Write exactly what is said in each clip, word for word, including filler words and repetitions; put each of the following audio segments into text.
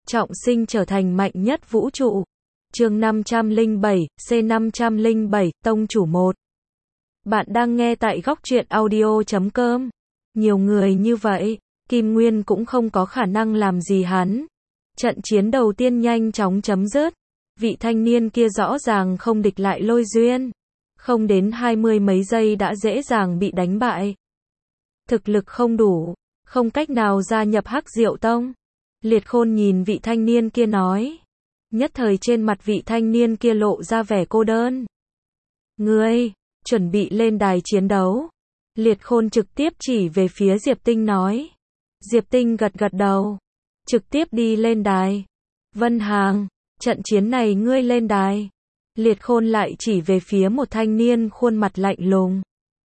trọng sinh trở thành mạnh nhất vũ trụ. Chương năm trăm lẻ bảy, C năm trăm lẻ bảy, Tông chủ một. Bạn đang nghe tại góc truyện audio chấm com. Nhiều người như vậy, Kim Nguyên cũng không có khả năng làm gì hắn. Trận chiến đầu tiên nhanh chóng chấm dứt. Vị thanh niên kia rõ ràng không địch lại Lôi Duyên. Không đến hai mươi mấy giây đã dễ dàng bị đánh bại. Thực lực không đủ, không cách nào gia nhập Hắc Diệu Tông. Liệt Khôn nhìn vị thanh niên kia nói. Nhất thời trên mặt vị thanh niên kia lộ ra vẻ cô đơn. Ngươi, chuẩn bị lên đài chiến đấu. Liệt Khôn trực tiếp chỉ về phía Diệp Tinh nói. Diệp Tinh gật gật đầu. Trực tiếp đi lên đài. Vân Hàng, trận chiến này ngươi lên đài. Liệt Khôn lại chỉ về phía một thanh niên khuôn mặt lạnh lùng.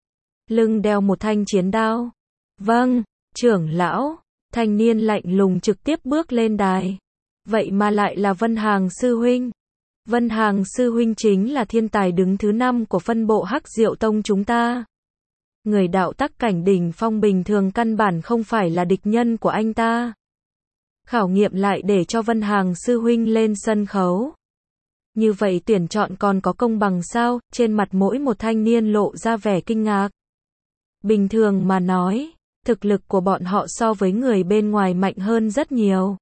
Lưng đeo một thanh chiến đao. Vâng, trưởng lão. Thanh niên lạnh lùng trực tiếp bước lên đài. Vậy mà lại là Vân Hàng sư huynh. Vân Hàng sư huynh chính là thiên tài đứng thứ năm của phân bộ Hắc Diệu Tông chúng ta. Người đạo tắc cảnh đỉnh phong bình thường căn bản không phải là địch nhân của anh ta. Khảo nghiệm lại để cho Vân Hàng sư huynh lên sân khấu. Như vậy tuyển chọn còn có công bằng sao? Trên mặt mỗi một thanh niên lộ ra vẻ kinh ngạc. Bình thường mà nói, thực lực của bọn họ so với người bên ngoài mạnh hơn rất nhiều.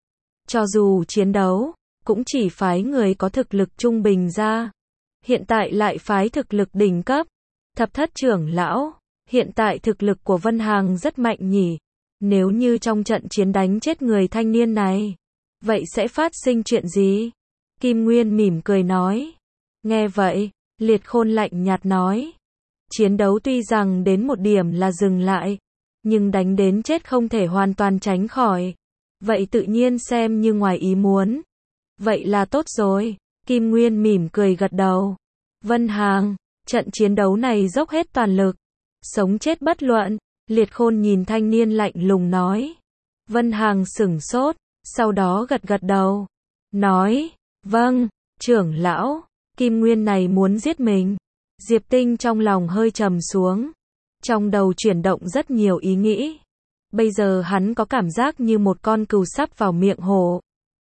Cho dù chiến đấu, cũng chỉ phái người có thực lực trung bình ra. Hiện tại lại phái thực lực đỉnh cấp. Thập thất trưởng lão, hiện tại thực lực của Vân Hàng rất mạnh nhỉ. Nếu như trong trận chiến đánh chết người thanh niên này, vậy sẽ phát sinh chuyện gì? Kim Nguyên mỉm cười nói. Nghe vậy, Liệt Khôn lạnh nhạt nói. Chiến đấu tuy rằng đến một điểm là dừng lại, nhưng đánh đến chết không thể hoàn toàn tránh khỏi. Vậy tự nhiên xem như ngoài ý muốn. Vậy là tốt rồi. Kim Nguyên mỉm cười gật đầu. Vân Hàng, trận chiến đấu này dốc hết toàn lực. Sống chết bất luận. Liệt Khôn nhìn thanh niên lạnh lùng nói. Vân Hàng sửng sốt, sau đó gật gật đầu. Nói, vâng, trưởng lão, Kim Nguyên này muốn giết mình. Diệp Tinh trong lòng hơi trầm xuống. Trong đầu chuyển động rất nhiều ý nghĩ. Bây giờ hắn có cảm giác như một con cừu sắp vào miệng hổ.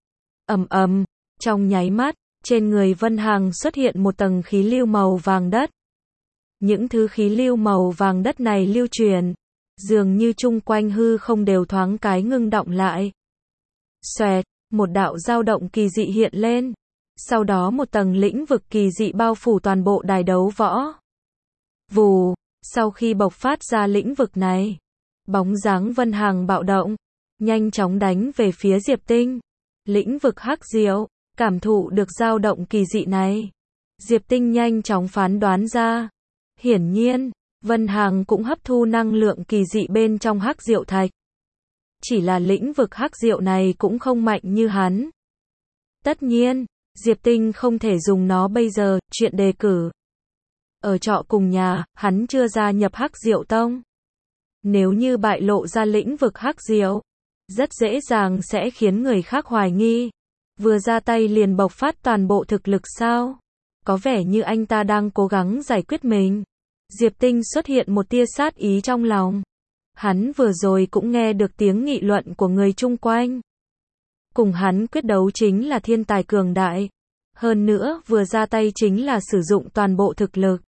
Ầm ầm, trong nháy mắt, trên người Vân Hàng xuất hiện một tầng khí lưu màu vàng đất. Những thứ khí lưu màu vàng đất này lưu truyền, dường như chung quanh hư không đều thoáng cái ngưng động lại. Xoẹt, một đạo dao động kỳ dị hiện lên. Sau đó một tầng lĩnh vực kỳ dị bao phủ toàn bộ đài đấu võ. Vù, sau khi bộc phát ra lĩnh vực này, bóng dáng Vân Hàng bạo động, nhanh chóng đánh về phía Diệp Tinh. Lĩnh vực Hắc Diệu, cảm thụ được dao động kỳ dị này. Diệp Tinh nhanh chóng phán đoán ra. Hiển nhiên, Vân Hàng cũng hấp thu năng lượng kỳ dị bên trong Hắc Diệu Thạch. Chỉ là lĩnh vực Hắc Diệu này cũng không mạnh như hắn. Tất nhiên, Diệp Tinh không thể dùng nó bây giờ, chuyện đề cử. Ở trọ cùng nhà, hắn chưa gia nhập Hắc Diệu Tông. Nếu như bại lộ ra lĩnh vực Hắc Diệu, rất dễ dàng sẽ khiến người khác hoài nghi. Vừa ra tay liền bộc phát toàn bộ thực lực sao? Có vẻ như anh ta đang cố gắng giải quyết mình. Diệp Tinh xuất hiện một tia sát ý trong lòng. Hắn vừa rồi cũng nghe được tiếng nghị luận của người chung quanh. Cùng hắn quyết đấu chính là thiên tài cường đại. Hơn nữa, vừa ra tay chính là sử dụng toàn bộ thực lực.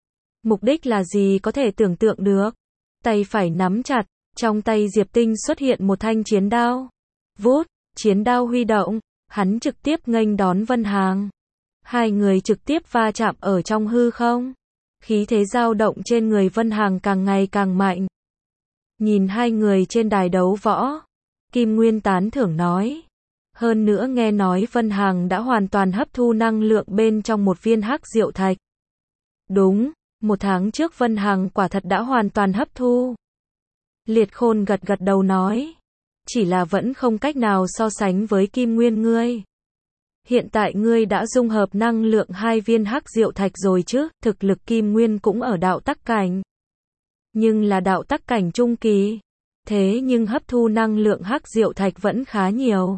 Mục đích là gì có thể tưởng tượng được. Tay phải nắm chặt, trong tay Diệp Tinh xuất hiện một thanh chiến đao. Vút, chiến đao huy động, hắn trực tiếp nghênh đón Vân Hàng. Hai người trực tiếp va chạm ở trong hư không. Khí thế dao động trên người Vân Hàng càng ngày càng mạnh. Nhìn hai người trên đài đấu võ, Kim Nguyên tán thưởng nói. Hơn nữa nghe nói Vân Hàng đã hoàn toàn hấp thu năng lượng bên trong một viên Hắc Diệu Thạch. Đúng, một tháng trước Vân Hàng quả thật đã hoàn toàn hấp thu. Liệt Khôn gật gật đầu nói. Chỉ là vẫn không cách nào so sánh với Kim Nguyên ngươi. Hiện tại ngươi đã dung hợp năng lượng hai viên Hắc Diệu Thạch rồi chứ, thực lực Kim Nguyên cũng ở đạo tắc cảnh. Nhưng là đạo tắc cảnh trung kỳ. Thế nhưng hấp thu năng lượng Hắc Diệu Thạch vẫn khá nhiều.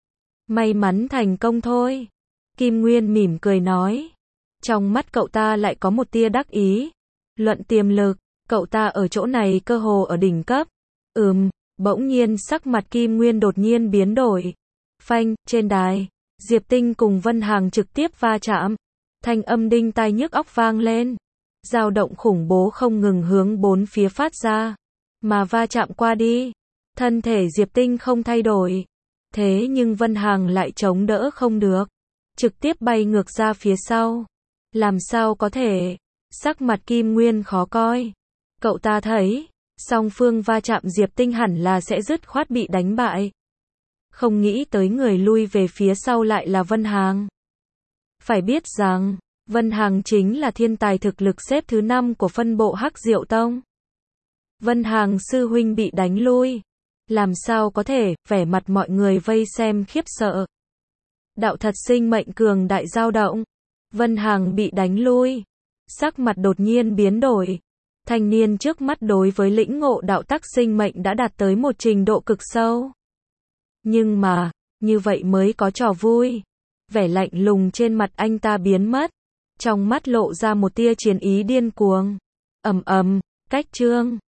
May mắn thành công thôi. Kim Nguyên mỉm cười nói. Trong mắt cậu ta lại có một tia đắc ý. Luận tiềm lực, cậu ta ở chỗ này cơ hồ ở đỉnh cấp. Ừm, bỗng nhiên sắc mặt Kim Nguyên đột nhiên biến đổi. Phanh, trên đài, Diệp Tinh cùng Vân Hằng trực tiếp va chạm. Thanh âm đinh tai nhức óc vang lên. Dao động khủng bố không ngừng hướng bốn phía phát ra. Mà va chạm qua đi. Thân thể Diệp Tinh không thay đổi. Thế nhưng Vân Hằng lại chống đỡ không được. Trực tiếp bay ngược ra phía sau. Làm sao có thể? Sắc mặt Kim Nguyên khó coi. Cậu ta thấy, song phương va chạm Diệp Tinh hẳn là sẽ dứt khoát bị đánh bại. Không nghĩ tới người lui về phía sau lại là Vân Hằng. Phải biết rằng, Vân Hằng chính là thiên tài thực lực xếp thứ năm của phân bộ Hắc Diệu Tông. Vân Hằng sư huynh bị đánh lui. Làm sao có thể, vẻ mặt mọi người vây xem khiếp sợ. Đạo thật sinh mệnh cường đại dao động. Vân Hằng bị đánh lui. Sắc mặt đột nhiên biến đổi. Thanh niên trước mắt đối với lĩnh ngộ đạo tắc sinh mệnh đã đạt tới một trình độ cực sâu. Nhưng mà, như vậy mới có trò vui. Vẻ lạnh lùng trên mặt anh ta biến mất. Trong mắt lộ ra một tia chiến ý điên cuồng. Ầm ầm, cách chương.